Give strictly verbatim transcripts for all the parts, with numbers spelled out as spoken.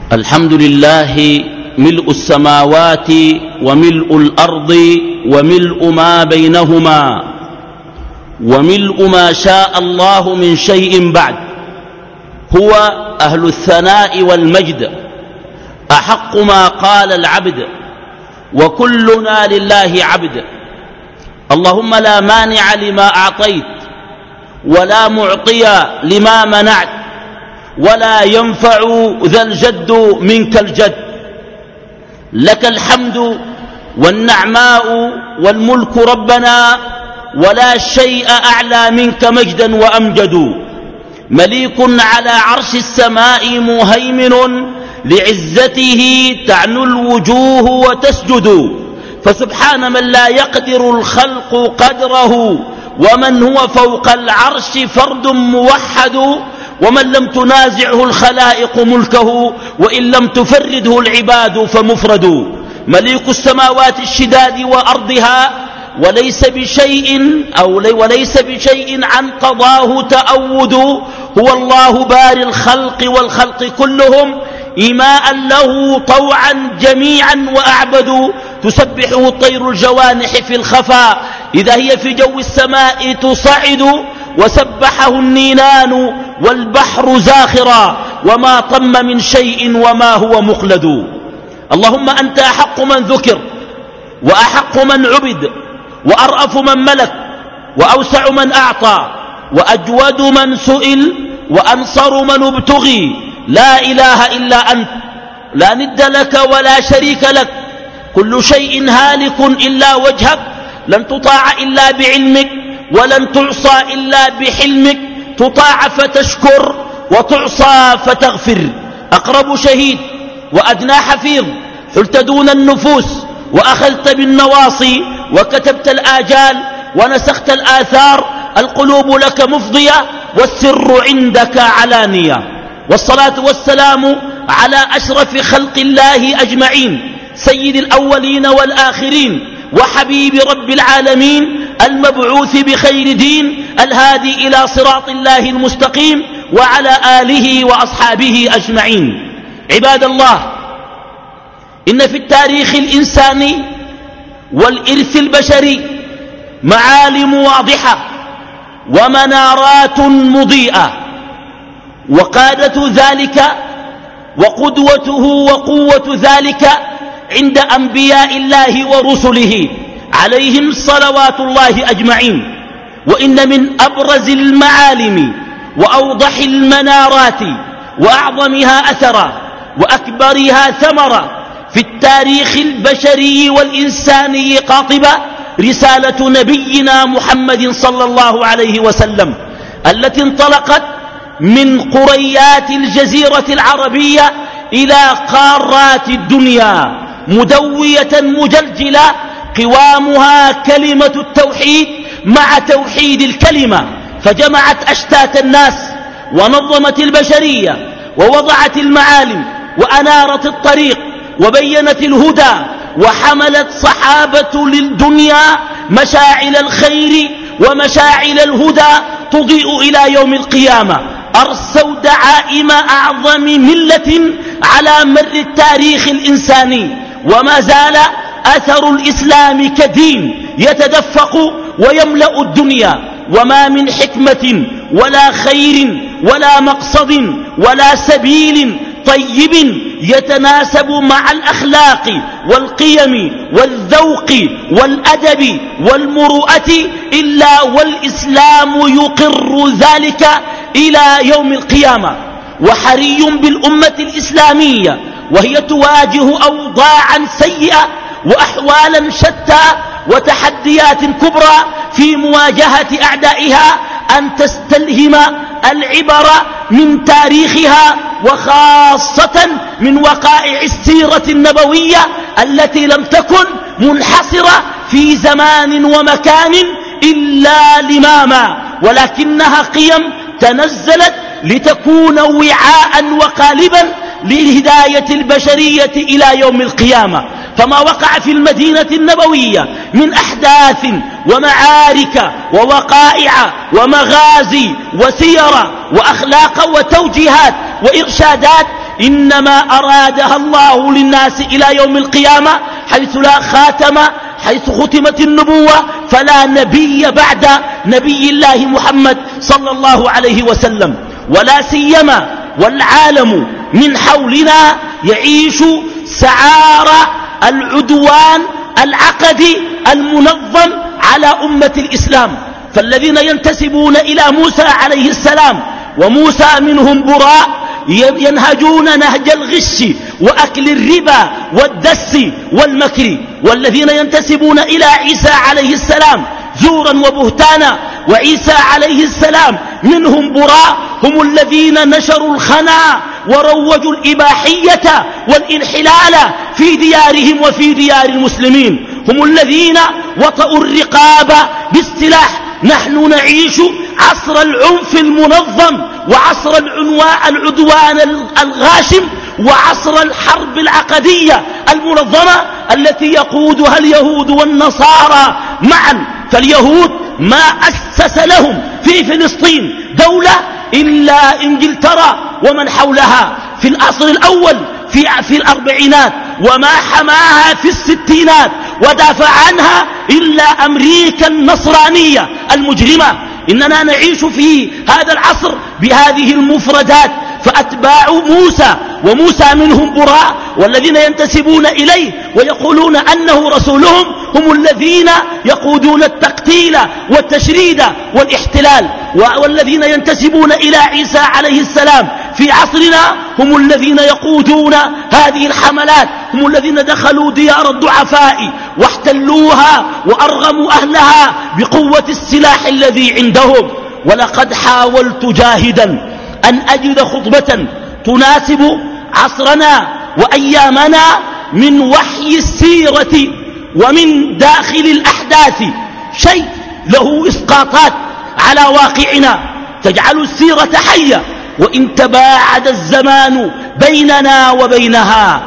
الحمد لله ملء السماوات وملء الأرض وملء ما بينهما وملء ما شاء الله من شيء بعد. هو أهل الثناء والمجد، أحق ما قال العبد وكلنا لله عبد. اللهم لا مانع لما أعطيت ولا معطي لما منعت ولا ينفع ذا الجد منك الجد. لك الحمد والنعماء والملك ربنا، ولا شيء أعلى منك مجدا وأمجد. مليك على عرش السماء مهيمن، لعزته تعنو الوجوه وتسجد. فسبحان من لا يقدر الخلق قدره، ومن هو فوق العرش فرد موحد. ومن لم تنازعه الخلائق ملكه، وإن لم تفرده العباد فمفرد. مليك السماوات الشداد وأرضها، وليس بشيء أو وليس بشيء عن قضاه تأود. هو الله باري الخلق والخلق كلهم، إيماء له طوعا جميعا وأعبدوا. تسبحه الطير الجوانح في الخفا، إذا هي في جو السماء تصعد. وسبحه النينان والبحر زاخرا، وما طم من شيء وما هو مخلد. اللهم أنت أحق من ذكر، وأحق من عبد، وأرأف من ملك، وأوسع من أعطى، وأجود من سئل، وأنصر من ابتغي. لا إله إلا أنت، لا ند لك ولا شريك لك. كل شيء هالك إلا وجهك، لن تطاع إلا بعلمك، ولن تعصى إلا بحلمك. تطاع فتشكر، وتعصى فتغفر. أقرب شهيد وأدنى حفيظ، حلت دون النفوس وأخذت بالنواصي، وكتبت الآجال ونسخت الآثار. القلوب لك مفضية، والسر عندك علانية. والصلاة والسلام على أشرف خلق الله أجمعين، سيد الأولين والآخرين، وحبيب رب العالمين، المبعوث بخير دين، الهادي إلى صراط الله المستقيم، وعلى آله وأصحابه أجمعين. عباد الله، إن في التاريخ الإنساني والإرث البشري معالم واضحة ومنارات مضيئة، وقادة ذلك وقدوته وقوة ذلك عند أنبياء الله ورسله عليهم صلوات الله أجمعين. وإن من أبرز المعالم وأوضح المنارات وأعظمها أثرا وأكبرها ثمرا في التاريخ البشري والإنساني قاطبة رسالة نبينا محمد صلى الله عليه وسلم، التي انطلقت من قريات الجزيرة العربية إلى قارات الدنيا، مدوية مجلجلة، قوامها كلمة التوحيد مع توحيد الكلمة، فجمعت أشتات الناس ونظمت البشرية ووضعت المعالم وأنارت الطريق وبينت الهدى، وحملت صحابة للدنيا مشاعل الخير ومشاعل الهدى تضيء إلى يوم القيامة. أرسوا دعائم أعظم ملة على مر التاريخ الإنساني، وما زال أثر الإسلام كدين يتدفق ويملأ الدنيا. وما من حكمة ولا خير ولا مقصد ولا سبيل طيب يتناسب مع الأخلاق والقيم والذوق والأدب والمروءة إلا والإسلام يقر ذلك إلى يوم القيامة. وحري بالأمة الإسلامية وهي تواجه أوضاعا سيئة وأحوالا شتى وتحديات كبرى في مواجهة أعدائها أن تستلهم العبر من تاريخها، وخاصة من وقائع السيرة النبوية التي لم تكن منحصرة في زمان ومكان إلا لماما، ولكنها قيم تنزلت لتكون وعاء وقالبا لهداية البشرية إلى يوم القيامة. فما وقع في المدينة النبوية من أحداث ومعارك ووقائع ومغازي وسير وأخلاق وتوجيهات وإرشادات إنما أرادها الله للناس إلى يوم القيامة، حيث لا خاتم، حيث ختمت النبوة فلا نبي بعد نبي الله محمد صلى الله عليه وسلم. ولا سيما والعالم من حولنا يعيش سعار العدوان العقدي المنظم على أمة الإسلام. فالذين ينتسبون إلى موسى عليه السلام وموسى منهم براء ينهجون نهج الغش وأكل الربا والدس والمكر، والذين ينتسبون إلى عيسى عليه السلام زورا وبهتانا وعيسى عليه السلام منهم براء هم الذين نشروا الخنا وروجوا الإباحية والانحلال في ديارهم وفي ديار المسلمين، هم الذين وطئوا الرقاب بالسلاح. نحن نعيش عصر العنف المنظم وعصر العدوان الغاشم وعصر الحرب العقدية المنظمة التي يقودها اليهود والنصارى معا. فاليهود ما أسس لهم في فلسطين دولة إلا إنجلترا ومن حولها في العصر الأول في, في الأربعينات، وما حماها في الستينات ودافع عنها إلا أمريكا النصرانية المجرمة. إننا نعيش في هذا العصر بهذه المفردات. فأتباع موسى وموسى منهم براء والذين ينتسبون إليه ويقولون أنه رسولهم هم الذين يقودون التقتيل والتشريد والاحتلال، والذين ينتسبون إلى عيسى عليه السلام في عصرنا هم الذين يقودون هذه الحملات، هم الذين دخلوا ديار الضعفاء واحتلوها وأرغموا أهلها بقوة السلاح الذي عندهم. ولقد حاولت جاهدا أن أجد خطبة تناسب عصرنا وأيامنا من وحي السيرة ومن داخل الأحداث، شيء له إسقاطات على واقعنا تجعل السيرة حية وإن تباعد الزمان بيننا وبينها.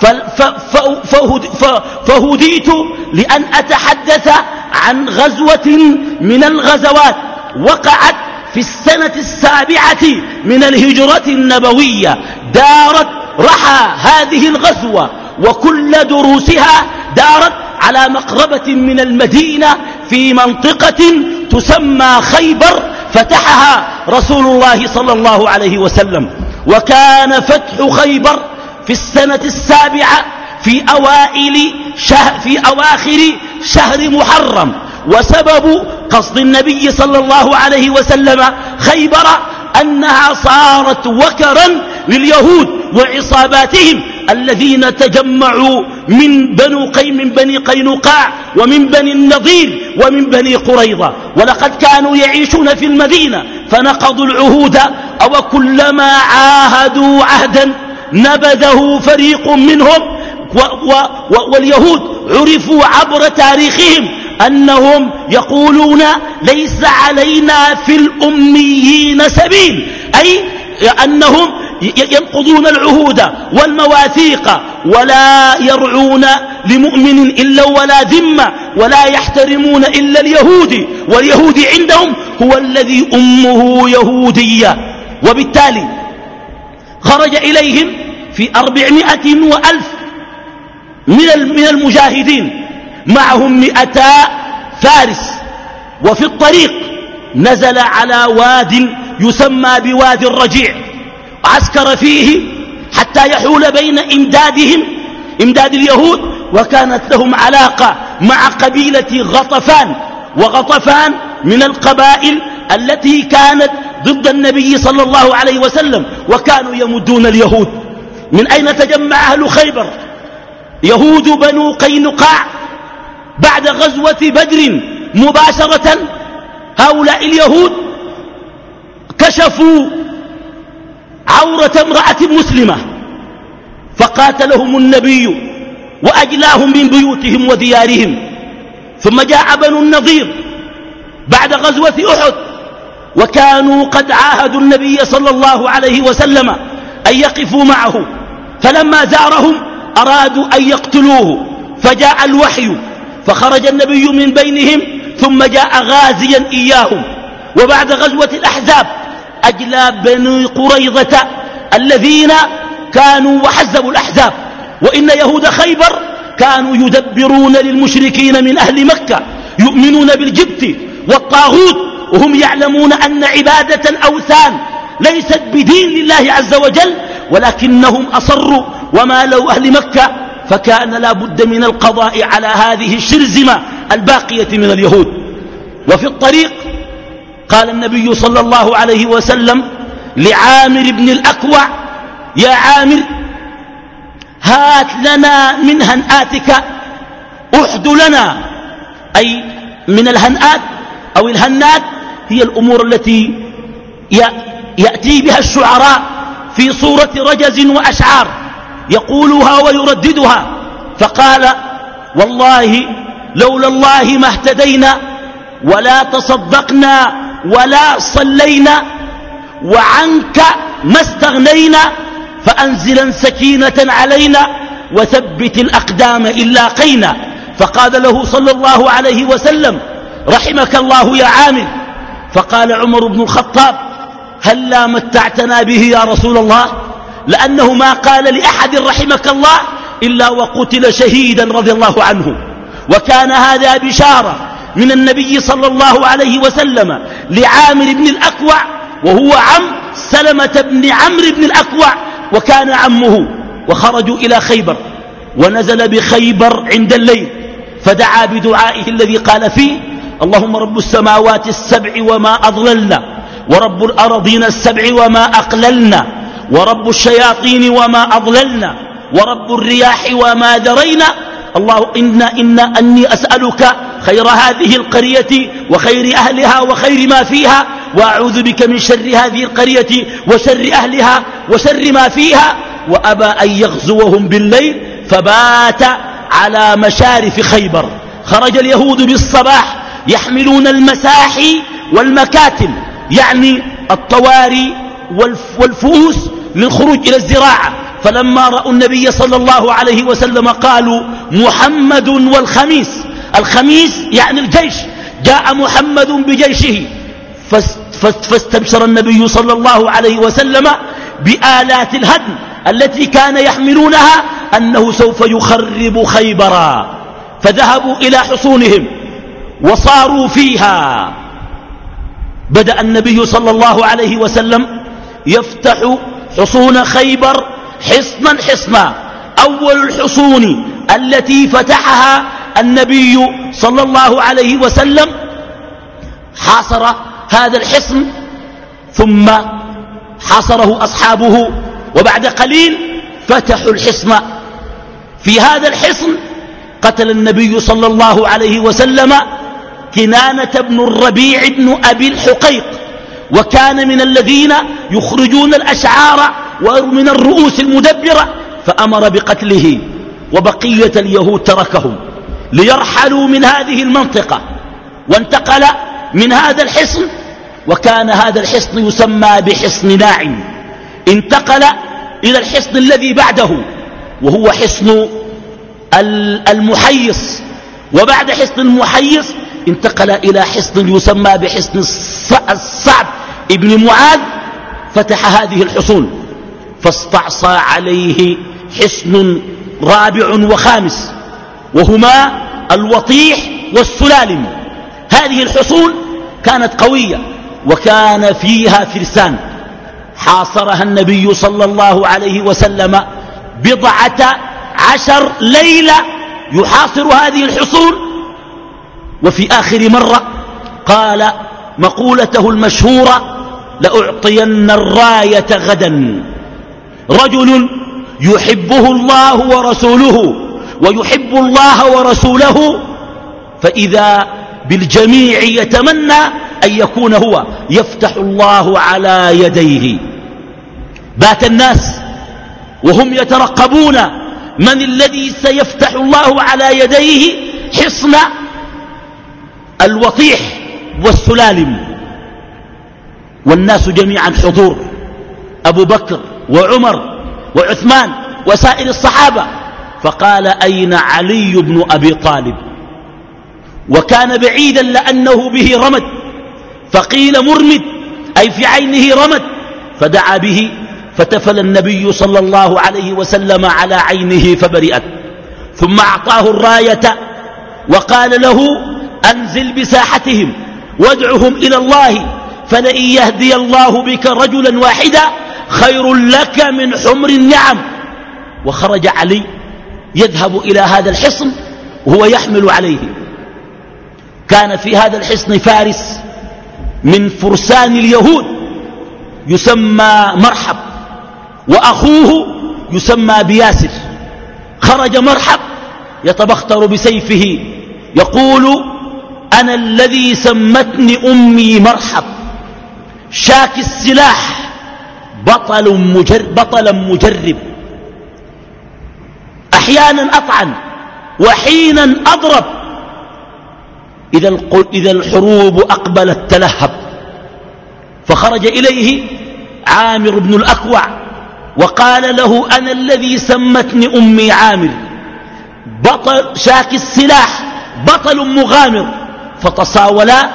فهديت لأن أتحدث عن غزوة من الغزوات وقعت في السنة السابعة من الهجرة النبوية، دارت رحى هذه الغزوة وكل دروسها دارت على مقربة من المدينة في منطقة تسمى خيبر، فتحها رسول الله صلى الله عليه وسلم. وكان فتح خيبر في السنة السابعة في أوائل شهر في أواخر شهر محرم، وسبب قصد النبي صلى الله عليه وسلم خيبر أنها صارت وكرا لليهود وعصاباتهم الذين تجمعوا من بنو قي من بني قينقاع ومن بني النضير ومن بني قريظة، ولقد كانوا يعيشون في المدينة فنقضوا العهود، أو كلما عاهدوا عهدا نبذه فريق منهم. و و و واليهود عرفوا عبر تاريخهم أنهم يقولون ليس علينا في الأميين سبيل، أي أنهم ينقضون العهود والمواثيق ولا يرعون لمؤمن إلا ولا ذمة ولا يحترمون إلا اليهودي، واليهودي عندهم هو الذي أمه يهودية. وبالتالي خرج إليهم في أربعمائة وألف من المجاهدين معهم مئتا فارس، وفي الطريق نزل على واد يسمى بوادي الرجيع، عسكر فيه حتى يحول بين إمدادهم إمداد اليهود، وكانت لهم علاقة مع قبيلة غطفان، وغطفان من القبائل التي كانت ضد النبي صلى الله عليه وسلم وكانوا يمدون اليهود. من أين تجمع أهل خيبر؟ يهود بنو قينقاع بعد غزوة بدر مباشرة. هؤلاء اليهود كشفوا عورة امرأة مسلمة فقاتلهم النبي وأجلاهم من بيوتهم وديارهم. ثم جاء بنو النضير بعد غزوة أحد، وكانوا قد عاهدوا النبي صلى الله عليه وسلم أن يقفوا معه، فلما زارهم أرادوا أن يقتلوه، فجاء الوحي فخرج النبي من بينهم ثم جاء غازيا إياهم. وبعد غزوة الأحزاب أجلى بني قريظة الذين كانوا وحزبوا الأحزاب، وإن يهود خيبر كانوا يدبرون للمشركين من أهل مكة يؤمنون بالجبت والطاغوت، وهم يعلمون أن عبادة الأوثان ليست بدين لله عز وجل، ولكنهم أصروا ومالوا أهل مكة، فكان لا بد من القضاء على هذه الشرذمة الباقية من اليهود. وفي الطريق قال النبي صلى الله عليه وسلم لعامر بن الأكوع: يا عامر، هات لنا من هنآتك، أحد لنا، أي من الهنآت أو الهنات هي الأمور التي يأتي بها الشعراء في صورة رجز وأشعار يقولها ويرددها. فقال: والله لولا الله ما اهتدينا ولا تصدقنا ولا صلينا، وعنك ما استغنينا، فأنزلا سكينة علينا وثبت الأقدام إن لاقينا. فقال له صلى الله عليه وسلم: رحمك الله يا عامر. فقال عمر بن الخطاب: هل لا متعتنا به يا رسول الله؟ لأنه ما قال لأحد رحمك الله إلا وقتل شهيدا رضي الله عنه. وكان هذا بشارة من النبي صلى الله عليه وسلم لعامر بن الأكوع، وهو عم سلمة بن عمرو بن الأكوع، وكان عمه. وخرجوا إلى خيبر، ونزل بخيبر عند الليل، فدعا بدعائه الذي قال فيه: اللهم رب السماوات السبع وما أضللنا، ورب الأرضين السبع وما أقللنا، ورب الشياطين وما أضللنا، ورب الرياح وما درينا، الله إنا إنا أني أسألك خير هذه القرية وخير أهلها وخير ما فيها، وأعوذ بك من شر هذه القرية وشر أهلها وشر ما فيها. وأبى أن يغزوهم بالليل، فبات على مشارف خيبر. خرج اليهود بالصباح يحملون المساحي والمكاتل، يعني الطواري والفؤوس للخروج إلى الزراعة. فلما رأوا النبي صلى الله عليه وسلم قالوا: محمد والخميس. الخميس يعني الجيش، جاء محمد بجيشه. فاستبشر النبي صلى الله عليه وسلم بآلات الهدم التي كان يحملونها أنه سوف يخرب خيبرا. فذهبوا إلى حصونهم وصاروا فيها. بدأ النبي صلى الله عليه وسلم يفتح حصون خيبر حصنا حصنا. أول الحصون التي فتحها النبي صلى الله عليه وسلم حاصر هذا الحصن، ثم حاصره أصحابه، وبعد قليل فتحوا الحصن. في هذا الحصن قتل النبي صلى الله عليه وسلم كنانة بن الربيع بن أبي الحقيق، وكان من الذين يخرجون الأشعار ومن الرؤوس المدبرة، فأمر بقتله. وبقية اليهود تركهم ليرحلوا من هذه المنطقة، وانتقل من هذا الحصن، وكان هذا الحصن يسمى بحصن ناعم. انتقل إلى الحصن الذي بعده، وهو حصن المحيص. وبعد حصن المحيص انتقل إلى حصن يسمى بحصن الصعب ابن معاذ. فتح هذه الحصون، فاستعصى عليه حصن رابع وخامس، وهما الوطيح والسلالم. هذه الحصون كانت قوية وكان فيها فرسان. حاصرها النبي صلى الله عليه وسلم بضعة عشر ليلة يحاصر هذه الحصون. وفي آخر مرة قال مقولته المشهورة: لأعطين الراية غدا. رجل يحبه الله ورسوله ويحب الله ورسوله، فإذا بالجميع يتمنى أن يكون هو، يفتح الله على يديه. بات الناس وهم يترقبون من الذي سيفتح الله على يديه حصن الوطيح والسلالم، والناس جميعا حضور، أبو بكر وعمر وعثمان وسائر الصحابة. فقال: أين علي بن أبي طالب؟ وكان بعيدا لأنه به رمد، فقيل مرمد أي في عينه رمد، فدعا به فتفل النبي صلى الله عليه وسلم على عينه فبرئت، ثم أعطاه الراية وقال له أنزل بساحتهم وادعهم إلى الله، فلئن يهدي الله بك رجلا واحدا خير لك من حمر النعم. وخرج علي يذهب إلى هذا الحصن وهو يحمل عليه. كان في هذا الحصن فارس من فرسان اليهود يسمى مرحب، وأخوه يسمى بياسر. خرج مرحب يتبختر بسيفه يقول أنا الذي سمتني أمي مرحب، شاك السلاح، بطل مجرب بطلا مجرب، أحيانا أطعن وحينا أضرب، إذا الحروب أقبلت تلهب. فخرج إليه عامر بن الأكوع وقال له أنا الذي سمتني أمي عامر، بطل شاك السلاح، بطل مغامر. فتصاولا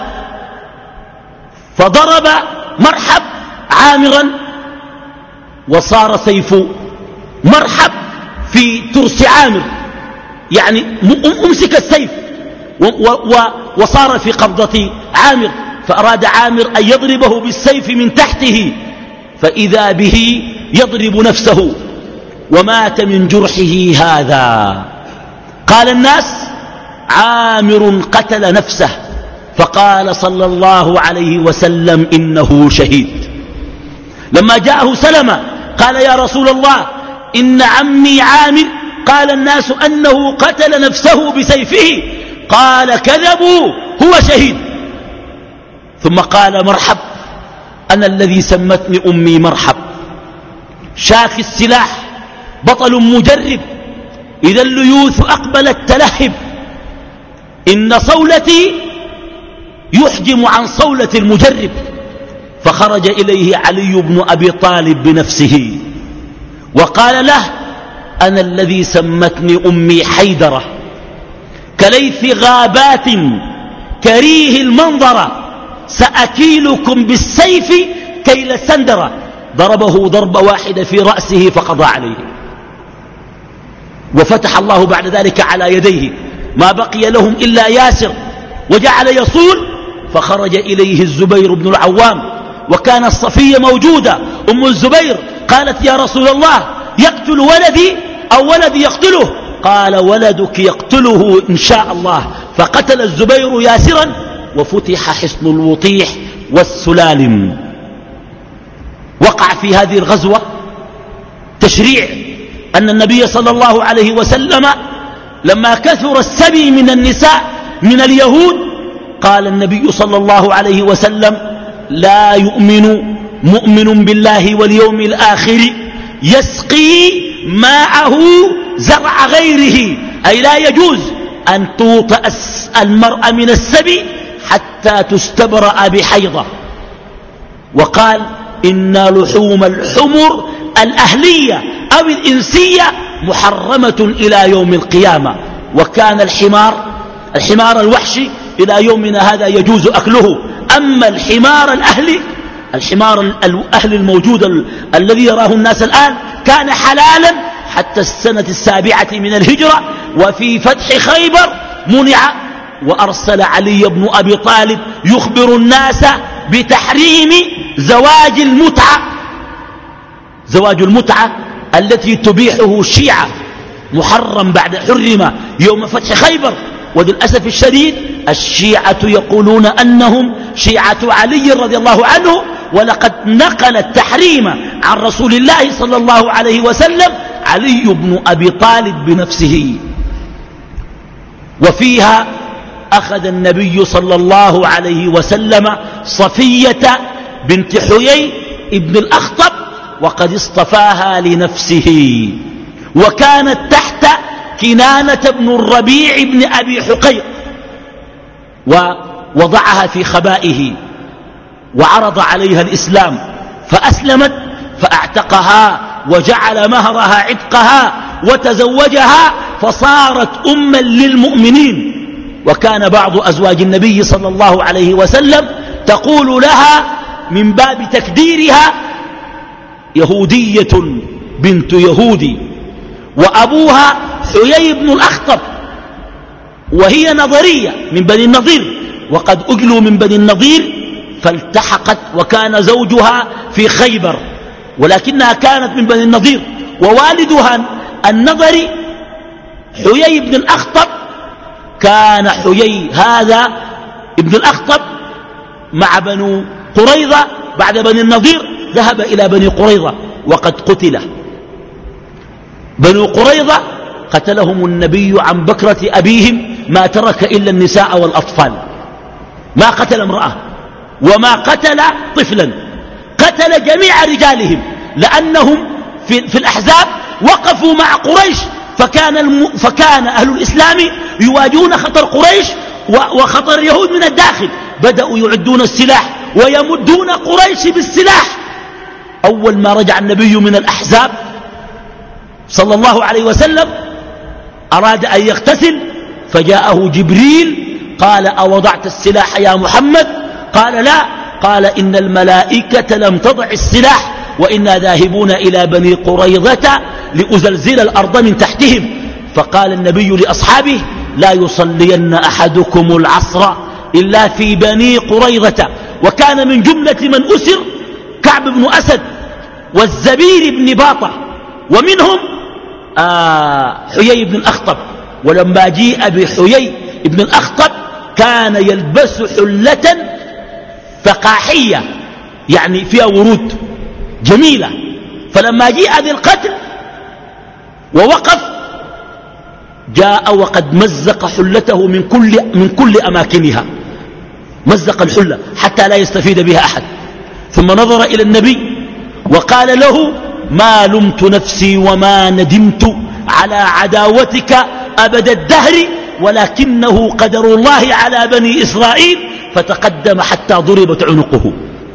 فضرب مرحب عامرا، وصار سيف مرحب في ترس عامر، يعني أمسك السيف وصار في قبضة عامر، فأراد عامر أن يضربه بالسيف من تحته، فإذا به يضرب نفسه ومات من جرحه هذا. قال الناس عامر قتل نفسه، فقال صلى الله عليه وسلم إنه شهيد. لما جاءه سلمة قال يا رسول الله إن عمي عامر قال الناس أنه قتل نفسه بسيفه، قال كذبوا هو شهيد. ثم قال مرحب أنا الذي سمتني أمي مرحب، شاك السلاح، بطل مجرب، إذا الليوث أقبلت تلهب، إن صولتي يحجم عن صولة المجرب. فخرج إليه علي بن أبي طالب بنفسه وقال له أنا الذي سمتني أمي حيدرة، كليث غابات كريه المنظر، سأكيلكم بالسيف كيل السندرة. ضربه ضربة واحدة في رأسه فقضى عليه، وفتح الله بعد ذلك على يديه، ما بقي لهم إلا ياسر، وجعل يصول. فخرج إليه الزبير بن العوام، وكان الصفية موجودة أم الزبير، قالت يا رسول الله يقتل ولدي أو ولدي يقتله؟ قال ولدك يقتله إن شاء الله. فقتل الزبير ياسرا، وفتح حصن الوطيح والسلالم. وقع في هذه الغزوة تشريع أن النبي صلى الله عليه وسلم لما كثر السبي من النساء من اليهود قال النبي صلى الله عليه وسلم لا يؤمن مؤمن بالله واليوم الآخر يسقي ماءه زرع غيره، أي لا يجوز أن توطأ المرأة من السبي حتى تستبرأ بحيضة. وقال إن لحوم الحمر الأهلية أو الإنسية محرمة إلى يوم القيامة. وكان الحمار الحمار الوحشي إلى يومنا هذا يجوز أكله، أما الحمار الأهلي الحمار الأهلي الموجود ال الذي يراه الناس الآن كان حلالا حتى السنة السابعة من الهجرة، وفي فتح خيبر منع. وأرسل علي بن أبي طالب يخبر الناس بتحريم زواج المتعة، زواج المتعة التي تبيحه الشيعة، محرم بعد حرم يوم فتح خيبر. وللأسف الشديد الشيعة يقولون أنهم شيعة علي رضي الله عنه، ولقد نقل التحريم عن رسول الله صلى الله عليه وسلم علي بن أبي طالب بنفسه. وفيها أخذ النبي صلى الله عليه وسلم صفية بنت حيي ابن الأخطب وقد اصطفاها لنفسه، وكانت تحت كنانة بن الربيع بن أبي حقيق، ووضعها في خبائه وعرض عليها الإسلام فأسلمت فأعتقها وجعل مهرها عتقها وتزوجها فصارت أما للمؤمنين. وكان بعض أزواج النبي صلى الله عليه وسلم تقول لها من باب تكديرها يهودية بنت يهودي، وأبوها حيي بن الأخطب، وهي نظرية من بني النضير، وقد أجلوا من بني النضير فالتحقت، وكان زوجها في خيبر، ولكنها كانت من بني النضير. ووالدها النضري حيي بن الأخطب، كان حيي هذا ابن الأخطب مع بنو قريظة بعد بني النضير ذهب إلى بني قريظة وقد قتل. بنو قريظة قتلهم النبي عن بكرة أبيهم، ما ترك إلا النساء والأطفال، ما قتل امرأة وما قتل طفلا، قتل جميع رجالهم، لأنهم في, في الأحزاب وقفوا مع قريش، فكان, الم فكان أهل الإسلام يواجهون خطر قريش وخطر اليهود من الداخل، بدأوا يعدون السلاح ويمدون قريش بالسلاح. أول ما رجع النبي من الأحزاب صلى الله عليه وسلم أراد أن يغتسل، فجاءه جبريل قال: أوضعت السلاح يا محمد؟ قال: لا. قال: إن الملائكة لم تضع السلاح، وإنا ذاهبون إلى بني قريظة لأزلزل الأرض من تحتهم. فقال النبي لأصحابه: لا يصلين أحدكم العصر إلا في بني قريظة. وكان من جملة من أسر كعب بن أسد والزبير بن باطة، ومنهم آه حيي بن الأخطب. ولما جيء بحيي بن الأخطب كان يلبس حلة فقاحية، يعني فيها ورود جميلة، فلما جيء بالقتل ووقف جاء وقد مزق حلته من كل, من كل أماكنها، مزق الحلة حتى لا يستفيد بها أحد، ثم نظر إلى النبي وقال له: ما لمت نفسي وما ندمت على عداوتك أبد الدهر، ولكنه قدر الله على بني إسرائيل. فتقدم حتى ضربت عنقه.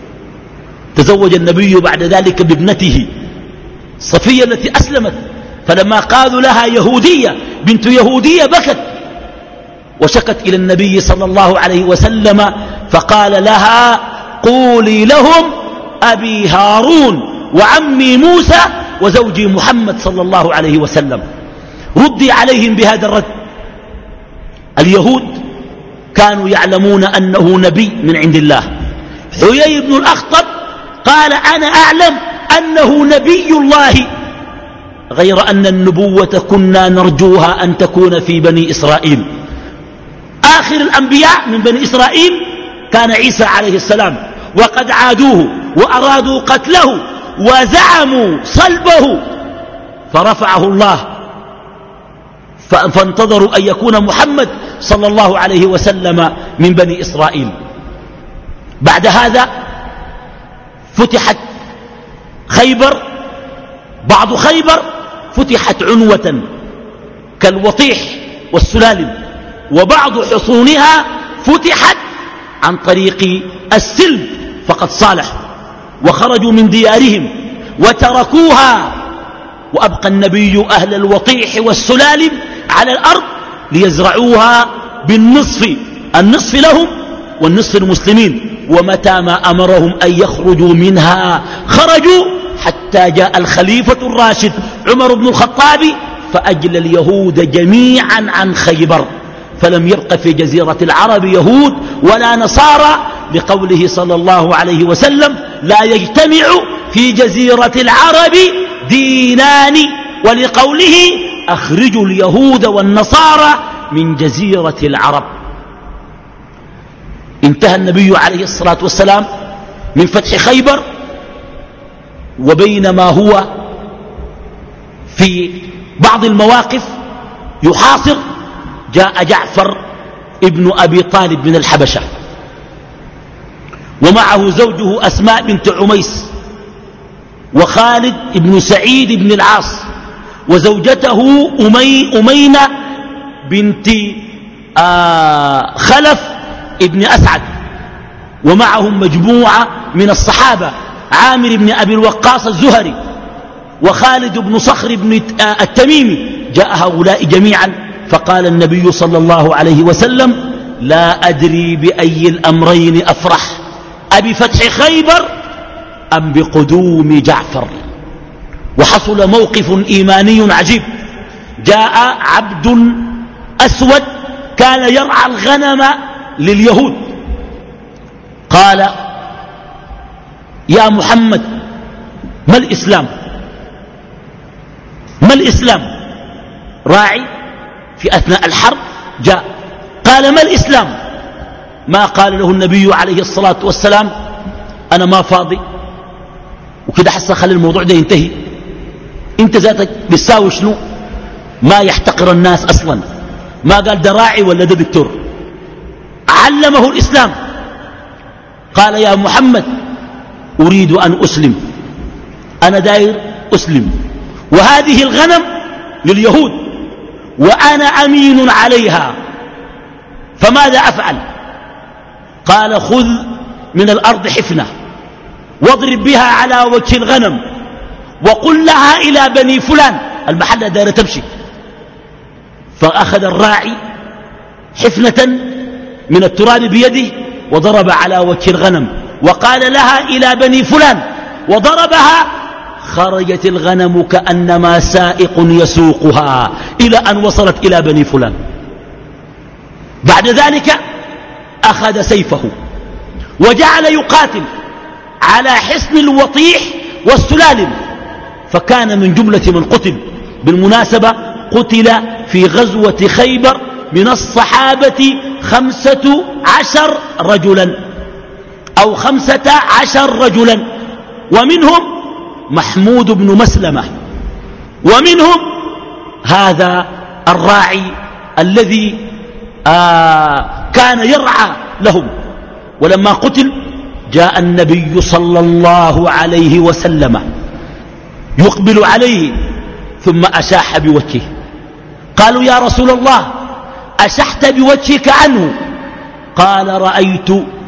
تزوج النبي بعد ذلك بابنته صفية التي أسلمت، فلما قالوا لها يهودية بنت يهودية بكت وشكت إلى النبي صلى الله عليه وسلم، فقال لها: قولي لهم أبي هارون وعمي موسى وزوجي محمد صلى الله عليه وسلم. ردي عليهم بهذا الرد. اليهود كانوا يعلمون أنه نبي من عند الله. حيي بن الأخطب قال: أنا أعلم أنه نبي الله، غير أن النبوة كنا نرجوها أن تكون في بني إسرائيل. آخر الأنبياء من بني إسرائيل كان عيسى عليه السلام، وقد عادوه وأرادوا قتله وزعموا صلبه، فرفعه الله، فانتظروا أن يكون محمد صلى الله عليه وسلم من بني إسرائيل. بعد هذا فتحت خيبر، بعض خيبر فتحت عنوة كالوطيح والسلالم، وبعض حصونها فتحت عن طريق السلم، فقد صالحوا وخرجوا من ديارهم وتركوها، وأبقى النبي أهل الوطيح والسلالم على الأرض ليزرعوها بالنصف، النصف لهم والنصف المسلمين. ومتى ما أمرهم أن يخرجوا منها خرجوا، حتى جاء الخليفة الراشد عمر بن الخطاب فأجلى اليهود جميعا عن خيبر، فلم يبق في جزيرة العرب يهود ولا نصارى، لقوله صلى الله عليه وسلم: لا يجتمع في جزيرة العرب دينان، ولقوله: أخرجوا اليهود والنصارى من جزيرة العرب. انتهى النبي عليه الصلاة والسلام من فتح خيبر، وبينما هو في بعض المواقف يحاصر، جاء جعفر ابن أبي طالب من الحبشة، ومعه زوجه أسماء بنت عميس، وخالد بن سعيد بن العاص، وزوجته أمي أمينة بنت آه خلف ابن أسعد، ومعهم مجموعة من الصحابة: عامر بن أبي الوقاص الزهري، وخالد بن صخر بن التميمي. جاء هؤلاء جميعا، فقال النبي صلى الله عليه وسلم: لا أدري بأي الأمرين أفرح، أبفتح خيبر أم بقدوم جعفر. وحصل موقف إيماني عجيب. جاء عبد أسود كان يرعى الغنم لليهود، قال يا محمد ما الإسلام؟ ما الإسلام؟ راعي في أثناء الحرب جاء قال ما الإسلام؟ ما قال له النبي عليه الصلاة والسلام أنا ما فاضي وكده حسن خلي الموضوع ده ينتهي، انت ذاتك بتساوي شنو؟ ما يحتقر الناس أصلا، ما قال ده راعي ولا ده دكتور، علمه الإسلام. قال يا محمد أريد أن أسلم، أنا داير أسلم، وهذه الغنم لليهود وأنا أمين عليها، فماذا أفعل؟ قال خذ من الأرض حفنة واضرب بها على وجه الغنم وقل لها إلى بني فلان، المحلة دايرة تمشي. فأخذ الراعي حفنة من التراب بيده وضرب على وجه الغنم وقال لها إلى بني فلان، وضربها، خرجت الغنم كأنما سائق يسوقها إلى أن وصلت إلى بني فلان. بعد ذلك أخذ سيفه وجعل يقاتل على حصن الوطيح والسلالم، فكان من جملة من قتل. بالمناسبة قتل في غزوة خيبر من الصحابة خمسة عشر رجلا أو خمسة عشر رجلا، ومنهم محمود بن مسلمة، ومنهم هذا الراعي الذي آه كان يرعى لهم. ولما قتل جاء النبي صلى الله عليه وسلم يقبل عليه ثم أشاح بوجهه، قالوا يا رسول الله أشحت بوجهك عنه؟ قال رأيت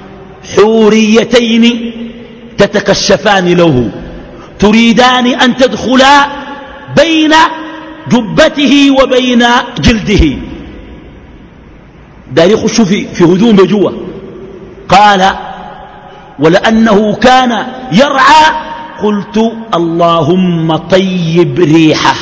حوريتين تتكشفان له تريدان أن تدخلا بين جبته وبين جلده، دار يخشوا في, في هدوم بجوة. قال ولأنه كان يرعى قلت اللهم طيب ريحه،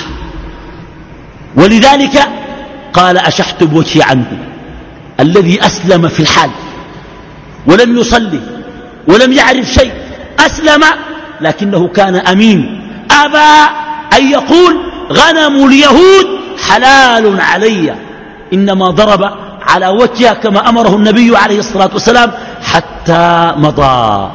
ولذلك قال أشحت بوجهي عنه. الذي أسلم في الحال ولم يصلي ولم يعرف شيء، أسلم لكنه كان أمين، أبى أن يقول غنم اليهود حلال علي، إنما ضرب على وجهه كما أمره النبي عليه الصلاة والسلام حتى مضى.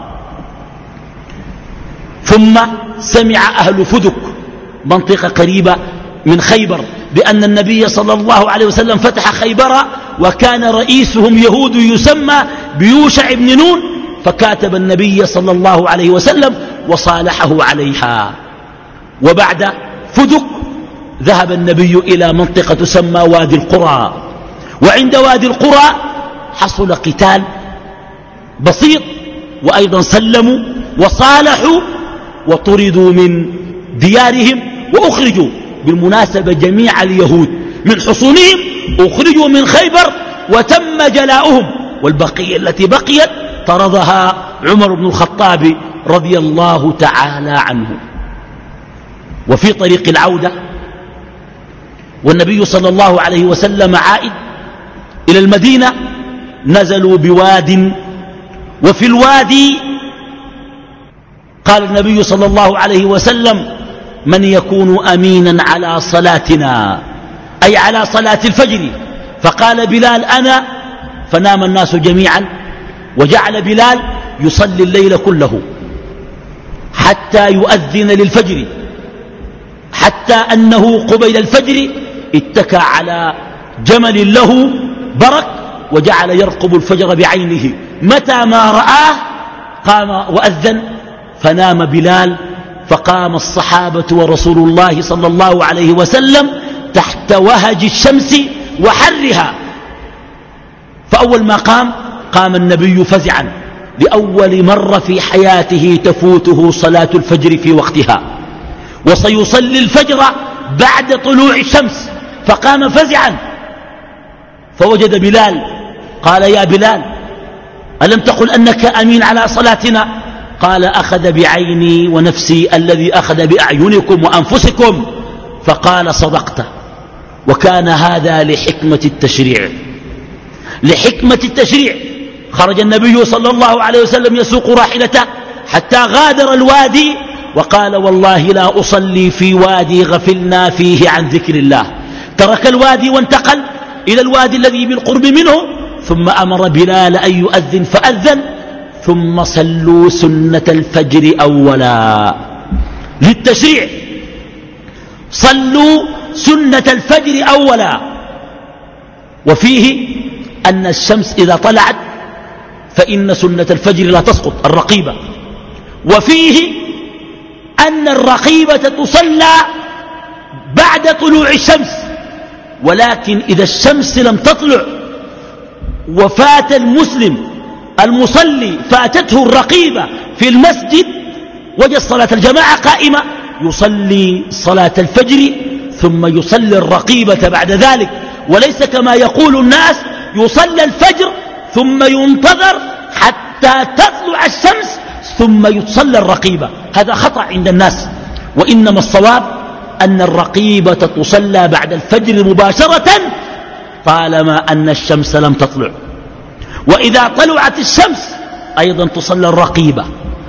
ثم سمع أهل فدك منطقة قريبة من خيبر بأن النبي صلى الله عليه وسلم فتح خيبر، وكان رئيسهم يهود يسمى بيوشع بن نون، فكاتب النبي صلى الله عليه وسلم وصالحه عليها. وبعد فدك ذهب النبي إلى منطقة تسمى وادي القرى، وعند وادي القرى حصل قتال بسيط، وأيضا سلموا وصالحوا وطردوا من ديارهم وأخرجوا. بالمناسبة جميع اليهود من حصونهم أخرجوا من خيبر وتم جلاؤهم، والبقية التي بقيت طردها عمر بن الخطاب رضي الله تعالى عنه. وفي طريق العودة والنبي صلى الله عليه وسلم عائد إلى المدينة نزلوا بواد، وفي الوادي قال النبي صلى الله عليه وسلم من يكون أمينا على صلاتنا، أي على صلاة الفجر؟ فقال بلال أنا، فنام الناس جميعا، وجعل بلال يصلي الليل كله حتى يؤذن للفجر، حتى أنه قبيل الفجر اتكى على جمل له برك وجعل يرقب الفجر بعينه، متى ما رآه قام وأذن، فنام بلال، فقام الصحابة ورسول الله صلى الله عليه وسلم تحت وهج الشمس وحرها. فأول ما قام قام النبي فزعا، لأول مرة في حياته تفوته صلاة الفجر في وقتها، وسيصلي الفجر بعد طلوع الشمس، فقام فزعا فوجد بلال، قال يا بلال ألم تقل أنك أمين على صلاتنا؟ قال أخذ بعيني ونفسي الذي أخذ بأعينكم وأنفسكم، فقال صدقت. وكان هذا لحكمة التشريع، لحكمة التشريع. خرج النبي صلى الله عليه وسلم يسوق راحلته حتى غادر الوادي وقال والله لا أصلي في وادي غفلنا فيه عن ذكر الله. ترك الوادي وانتقل إلى الوادي الذي بالقرب منه، ثم أمر بلال أن يؤذن فأذن، ثم صلوا سنة الفجر أولا. للتشريع صلوا سنة الفجر أولا. وفيه أن الشمس إذا طلعت فإن سنة الفجر لا تسقط، الرقيبة. وفيه أن الرقيبة تصلى بعد طلوع الشمس، ولكن إذا الشمس لم تطلع وفات المسلم المصلي فاتته الرقيبة في المسجد وجد صلاة الجماعة قائمة، يصلي صلاة الفجر ثم يصلي الرقيبة بعد ذلك، وليس كما يقول الناس يصلي الفجر ثم ينتظر حتى تطلع الشمس ثم يصلي الرقيبة. هذا خطأ عند الناس، وإنما الصواب أن الرقيبة تصلى بعد الفجر مباشرة طالما أن الشمس لم تطلع، وإذا طلعت الشمس أيضا تصلى الرقيبة.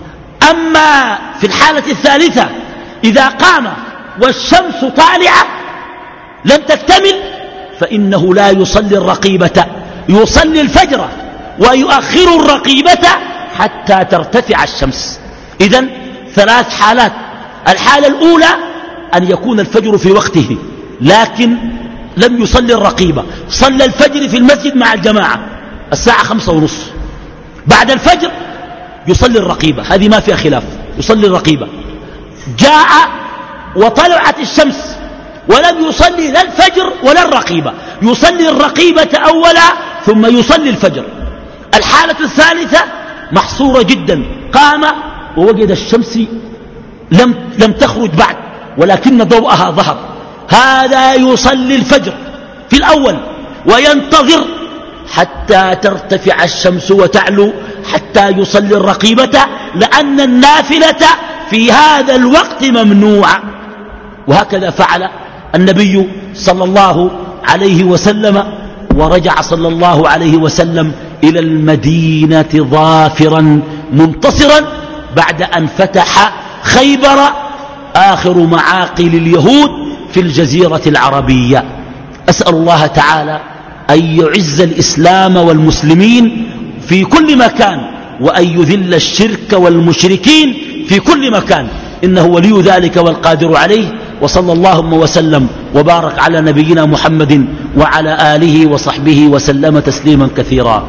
أما في الحالة الثالثة إذا قام والشمس طالعة لم تكتمل فإنه لا يصلي الرقيبة، يصلي الفجر ويؤخر الرقيبة حتى ترتفع الشمس. إذن ثلاث حالات: الحالة الأولى أن يكون الفجر في وقته لكن لم يصلي الرقيبة، صلى الفجر في المسجد مع الجماعة الساعة خمسة ونص، بعد الفجر يصلي الرقيبة، هذه ما فيها خلاف، يصلي الرقيبة. جاء وطلعت الشمس ولم يصلي لا الفجر ولا الرقيبة، يصلي الرقيبة أولا ثم يصلي الفجر. الحالة الثالثة محصورة جدا، قام ووجد الشمس لم, لم تخرج بعد ولكن ضوءها ظهر، هذا يصلي الفجر في الأول وينتظر حتى ترتفع الشمس وتعلو حتى يصلي الرقيبة، لأن النافلة في هذا الوقت ممنوعة. وهكذا فعل النبي صلى الله عليه وسلم، ورجع صلى الله عليه وسلم إلى المدينة ظافرا منتصرا بعد أن فتح خيبر، آخر معاقل اليهود في الجزيرة العربية. أسأل الله تعالى أن يعز الإسلام والمسلمين في كل مكان، وأن يذل الشرك والمشركين في كل مكان، إنه ولي ذلك والقادر عليه. وصلى اللهم وسلم وبارك على نبينا محمد وعلى آله وصحبه وسلم تسليما كثيرا.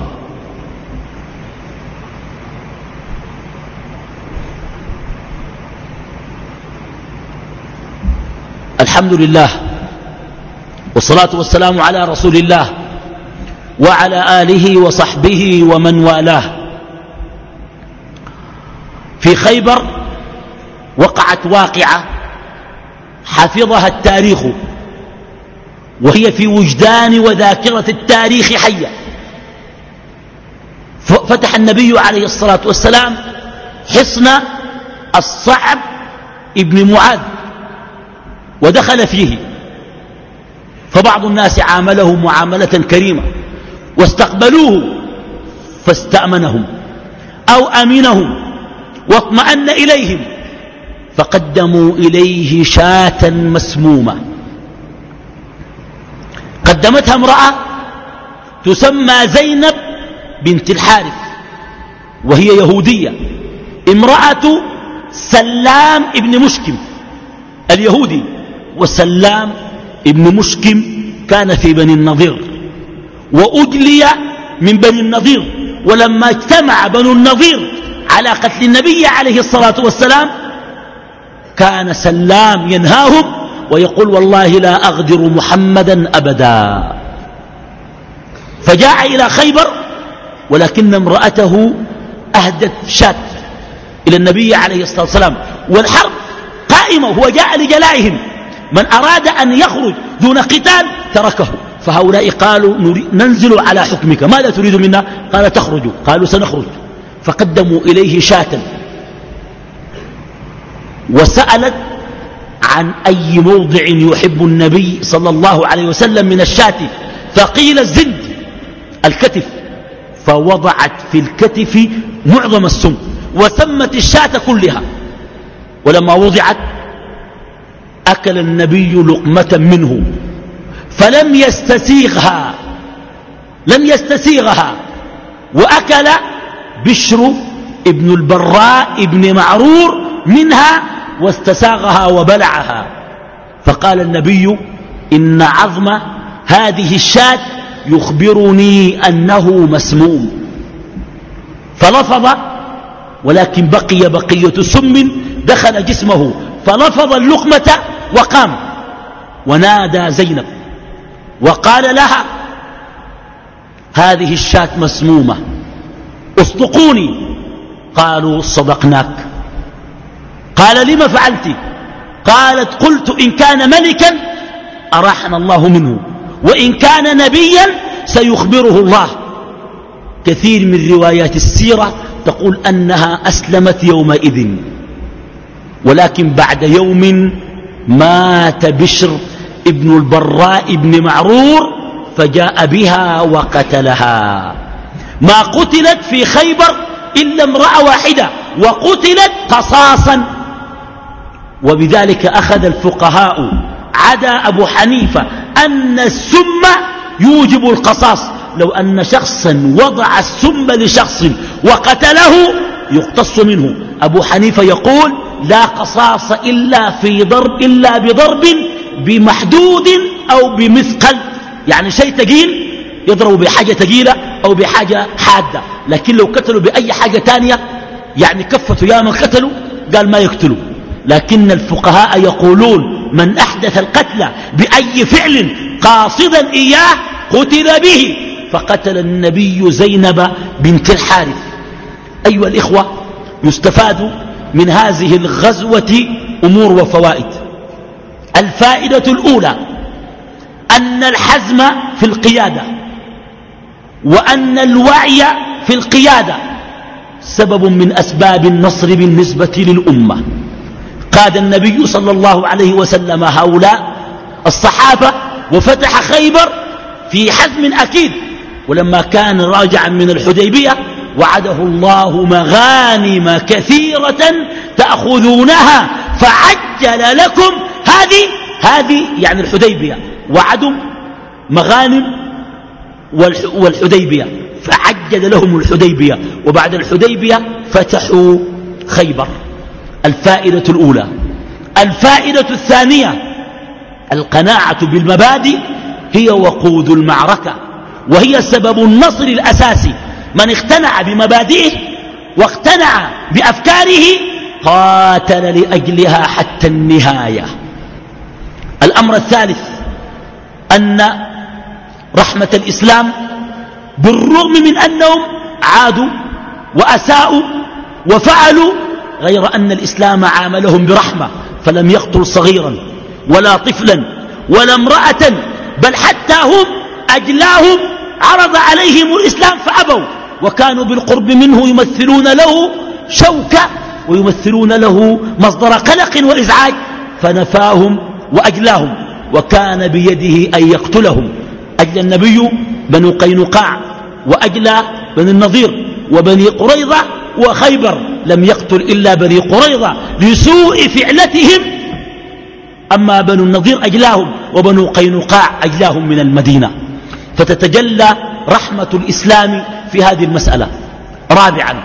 الحمد لله والصلاة والسلام على رسول الله وعلى آله وصحبه ومن والاه. في خيبر وقعت واقعة حفظها التاريخ، وهي في وجدان وذاكرة التاريخ حية. فتح النبي عليه الصلاة والسلام حصن الصعب ابن معاذ ودخل فيه، فبعض الناس عامله معاملة كريمة واستقبلوه فاستأمنهم أو أمنهم واطمأن إليهم، فقدموا إليه شاة مسمومة قدمتها امرأة تسمى زينب بنت الحارث، وهي يهودية، امرأة سلام ابن مشكم اليهودي. وسلام ابن مشكم كان في بني النضير وأجلي من بني النضير، ولما اجتمع بنو النضير على قتل النبي عليه الصلاة والسلام كان سلام ينهاهم ويقول والله لا أغدر محمدا أبدا. فجاء إلى خيبر، ولكن امرأته أهدت شاة إلى النبي عليه الصلاة والسلام، والحرب قائمة، وهو جاء لجلائهم، من أراد أن يخرج دون قتال تركه. فهؤلاء قالوا ننزل على حكمك، ماذا تريد منا؟ قال تخرجوا، قالوا سنخرج. فقدموا إليه شاة وسألت عن أي موضع يحب النبي صلى الله عليه وسلم من الشاة، فقيل الزند الكتف، فوضعت في الكتف معظم السم وسمت الشاة كلها. ولما وضعت أكل النبي لقمة منه فلم يستسيغها لم يستسيغها وأكل بشر ابن البراء ابن معرور منها واستساغها وبلعها. فقال النبي إن عظم هذه الشاة يخبرني أنه مسموم، فلفظ، ولكن بقي بقية سم دخل جسمه، فلفظ اللقمة وقام ونادى زينب وقال لها هذه الشاة مسمومة اصدقوني. قالوا صدقناك. قال لما فعلت؟ قالت قلت إن كان ملكا أراحنا الله منه، وإن كان نبيا سيخبره الله. كثير من روايات السيرة تقول أنها أسلمت يومئذ، ولكن بعد يوم مات بشر ابن البراء ابن معرور فجاء بها وقتلها. ما قتلت في خيبر إلا امرأة واحدة وقتلت قصاصا. وبذلك أخذ الفقهاء عدا أبو حنيفة أن السم يوجب القصاص. لو أن شخصا وضع السم لشخص وقتله يقتص منه. أبو حنيفة يقول لا قصاص إلا, في ضرب إلا بضرب بمحدود أو بمثقل، يعني شيء تقيل يضرب بحاجة تقيلة أو بحاجة حادة، لكن لو قتلوا بأي حاجة تانية يعني كفتوا يا من قتلوا قال ما يقتلوا. لكن الفقهاء يقولون من أحدث القتل بأي فعل قاصدا إياه قتل به. فقتل النبي زينب بنت الحارث. أيها الإخوة، يستفاد من هذه الغزوة أمور وفوائد. الفائدة الأولى أن الحزم في القيادة وأن الوعي في القيادة سبب من أسباب النصر بالنسبة للأمة. قاد النبي صلى الله عليه وسلم هؤلاء الصحابة وفتح خيبر في حزم أكيد. ولما كان راجعا من الحديبية وعده الله مغانم كثيرة تأخذونها فعجل لكم هذه هذه يعني الحديبية، وعدوا مغانم والحديبية فعجل لهم الحديبية، وبعد الحديبية فتحوا خيبر. الفائدة الأولى. الفائدة الثانية القناعة بالمبادئ هي وقود المعركة، وهي سبب النصر الأساسي. من اقتنع بمبادئه واقتنع بأفكاره قاتل لأجلها حتى النهاية. الأمر الثالث أن رحمة الإسلام بالرغم من أنهم عادوا وأساءوا وفعلوا، غير أن الإسلام عاملهم برحمة، فلم يقتل صغيرا ولا طفلا ولا امرأة، بل حتى هم أجلاهم عرض عليهم الإسلام فأبوا، وكانوا بالقرب منه يمثلون له شوكة ويمثلون له مصدر قلق وإزعاج، فنفاهم وأجلاهم، وكان بيده أن يقتلهم. أجل النبي بنو قينقاع وأجلى بني النضير وبني قريظة وخيبر، لم يقتل إلا بني قريظة لسوء فعلتهم، أما بنو النضير أجلاهم وبنو قينقاع أجلاهم من المدينة. فتتجلى رحمة الإسلام في هذه المسألة. رابعا،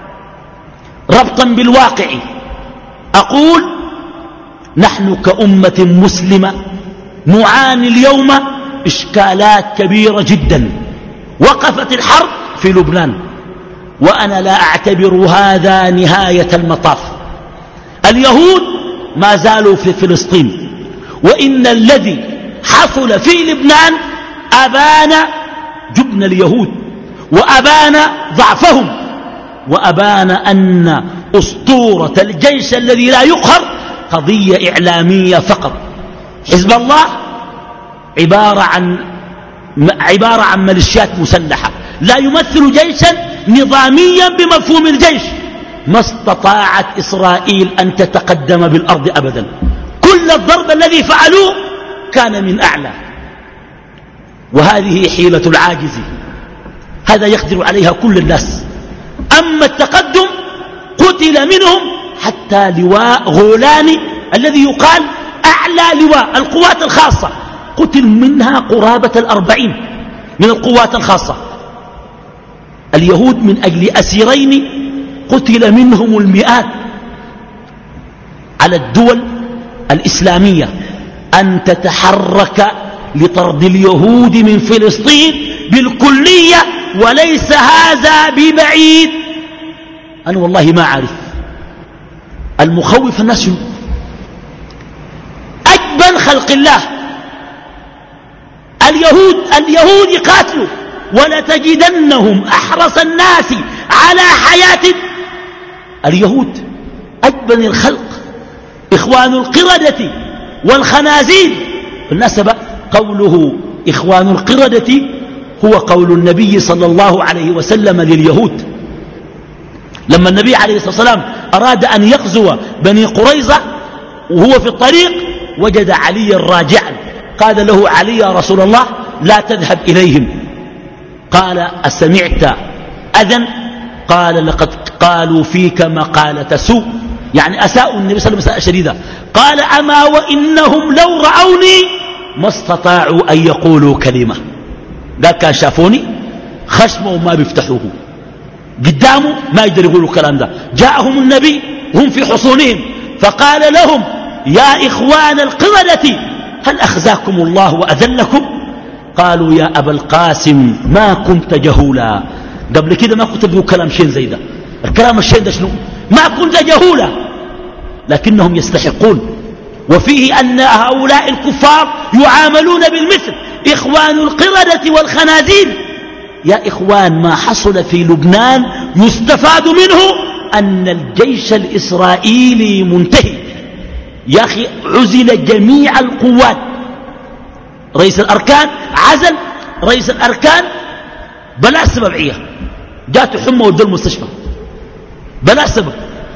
ربطا بالواقع، أقول نحن كأمة مسلمة نعاني اليوم إشكالات كبيرة جدا. وقفت الحرب في لبنان، وأنا لا أعتبر هذا نهاية المطاف. اليهود ما زالوا في فلسطين، وإن الذي حصل في لبنان أبان جبن اليهود وأبان ضعفهم، وأبان أن أسطورة الجيش الذي لا يقهر قضية إعلامية فقط. حزب الله عبارة عن عبارة عن ميليشيات مسلحة لا يمثل جيشا نظاميا بمفهوم الجيش، ما استطاعت إسرائيل أن تتقدم بالأرض أبدا. كل الضرب الذي فعلوه كان من أعلى، وهذه حيلة العاجز، هذا يقدر عليها كل الناس. أما التقدم قتل منهم حتى لواء غولاني الذي يقال أعلى لواء القوات الخاصة، قتل منها قرابة الأربعين من القوات الخاصة. اليهود من أجل أسيرين قتل منهم المئات. على الدول الإسلامية أن تتحرك لطرد اليهود من فلسطين بالكلية، وليس هذا ببعيد. أنا والله ما أعرف المخوف الناس شنو. أجبن خلق الله اليهود اليهود يقاتلوا، ولتجدنهم أحرص الناس على حياة. اليهود أجبن الخلق، إخوان القردة والخنازير. بالنسبة قوله إخوان القردة هو قول النبي صلى الله عليه وسلم لليهود لما النبي عليه الصلاة والسلام أراد أن يغزو بني قريظة، وهو في الطريق وجد عليا راجعا، قال له علي يا رسول الله لا تذهب إليهم. قال أسمعت أذن؟ قال لقد قالوا فيك مقالة سوء، يعني أساءوا النبي صلى الله عليه وسلم شديدة. قال أما وإنهم لو رأوني ما استطاعوا أن يقولوا كلمة. قال كان شافوني خشموا ما بيفتحوه قدامه، ما يقدر يقولوا الكلام ده. جاءهم النبي هم في حصونهم فقال لهم يا إخوان القردة هل أخزاكم الله وأذلكم؟ قالوا يا أبا القاسم ما كنت جهولا. قبل كده ما كنت تقول كلام شين زي ده، الكلام الشين ده شنو؟ ما كنت جهولا، لكنهم يستحقون. وفيه أن هؤلاء الكفار يعاملون بالمثل، إخوان القردة والخنازير. يا إخوان ما حصل في لبنان يستفاد منه أن الجيش الإسرائيلي منتهي. يا أخي عزل جميع القوات، رئيس الأركان عزل، رئيس الأركان بلا سبب عيه جاته حمى ودى المستشفى بلا سبب.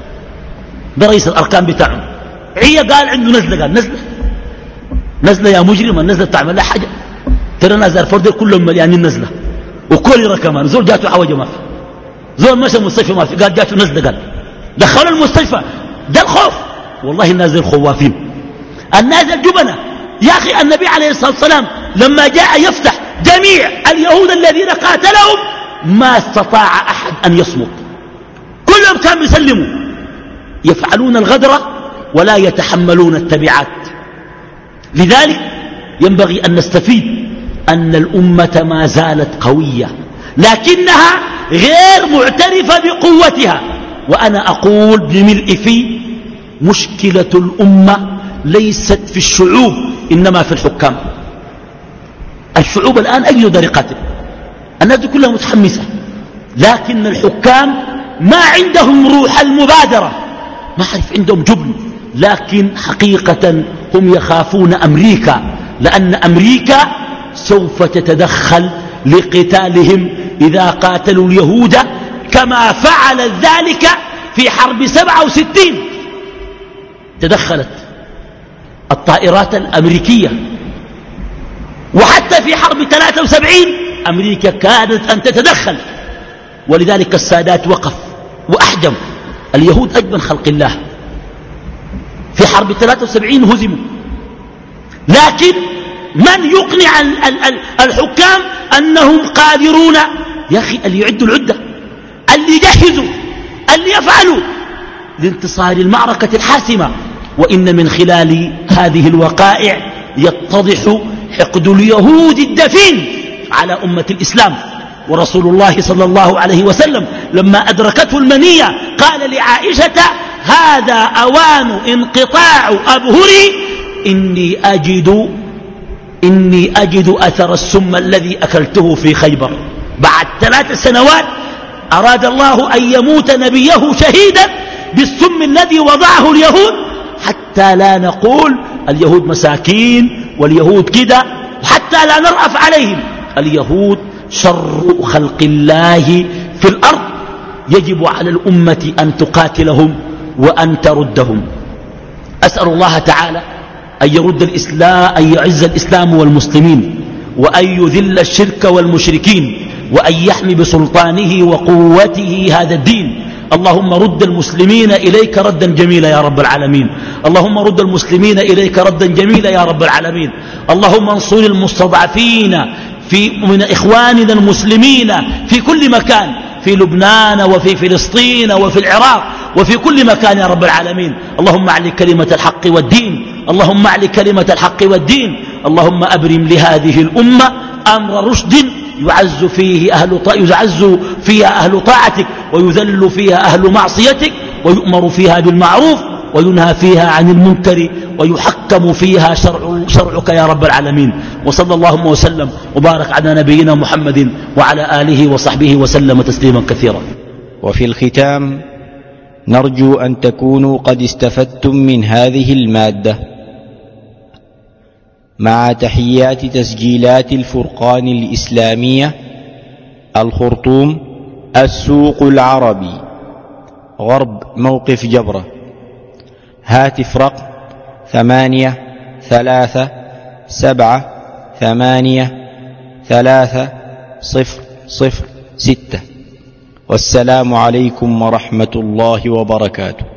ده رئيس الأركان بتاعهم عيه قال عنده نزلة، قال نزلة نزلة يا مجرم، النزلة تعمل لها حاجة؟ ترى ناس الفردة كلهم مليانين نزلة وكوليرا كمان. زول جاته حوجة ما في، زول مشى المستشفى ما في، قال جاته نزلة، قال دخلوا المستشفى. ده الخوف، والله الناس الخوافين، الناس الجبنة. يا أخي النبي عليه الصلاة والسلام لما جاء يفتح جميع اليهود الذين قاتلهم ما استطاع أحد أن يصمت، كلهم كانوا يسلموا، يفعلون الغدر ولا يتحملون التبعات. لذلك ينبغي أن نستفيد أن الأمة ما زالت قوية، لكنها غير معترفة بقوتها. وأنا أقول بملء في مشكلة الأمة ليست في الشعوب إنما في الحكام. الشعوب الآن أجل طريقاتهم، الناس كلها متحمسة، لكن الحكام ما عندهم روح المبادرة، ما عارف عندهم جبن. لكن حقيقة هم يخافون أمريكا، لأن أمريكا سوف تتدخل لقتالهم إذا قاتلوا اليهود، كما فعلت ذلك في حرب سبعة وستين. تدخلت الطائرات الأمريكية، وحتى في حرب ثلاثة وسبعين أمريكا كادت أن تتدخل، ولذلك السادات وقف وأحجم. اليهود أجبن خلق الله، في حرب ثلاثة وسبعين هزموا، لكن من يقنع الحكام أنهم قادرون؟ يا أخي اللي يعدوا العدة، اللي يجهزوا، اللي يفعلوا لانتصار المعركة الحاسمة. وإن من خلال هذه الوقائع يتضح حقد اليهود الدفين على أمة الإسلام. ورسول الله صلى الله عليه وسلم لما أدركته المنية قال لعائشة هذا أوان انقطاع أبهري، إني أجد, إني أجد أثر السم الذي أكلته في خيبر. بعد ثلاث سنوات أراد الله أن يموت نبيه شهيدا بالسم الذي وضعه اليهود، حتى لا نقول اليهود مساكين واليهود كده، حتى لا نرأف عليهم. اليهود شر خلق الله في الأرض، يجب على الأمة أن تقاتلهم وأن تردهم. أسأل الله تعالى أن يرد الإسلام، أن يعز الإسلام والمسلمين، وأن يذل الشرك والمشركين، وأن يحمي بسلطانه وقوته هذا الدين. اللهم رد المسلمين إليك ردا جميلا يا رب العالمين. اللهم رد المسلمين إليك ردا جميلا يا رب العالمين. اللهم انصر المستضعفين في من إخواننا المسلمين في كل مكان، في لبنان وفي فلسطين وفي العراق وفي كل مكان يا رب العالمين. اللهم اعل كلمة الحق والدين، اللهم اعل كلمة الحق والدين. اللهم أبرم لهذه الأمة أمر رشد يعز فيه أهل يعز فيها أهل طاعتك، ويذل فيها أهل معصيتك، ويؤمر فيها بالمعروف وينهى فيها عن المنكر، ويحكم فيها شرع شرعك يا رب العالمين. وصلى اللهم وسلم وبارك على نبينا محمد وعلى آله وصحبه وسلم تسليما كثيرا. وفي الختام نرجو أن تكونوا قد استفدتم من هذه المادة، مع تحيات تسجيلات الفرقان الإسلامية، الخرطوم، السوق العربي، غرب موقف جبرة. هاتف رقم ثمانية ثلاثة سبعة ثمانية ثلاثة صفر صفر ستة. والسلام عليكم ورحمة الله وبركاته.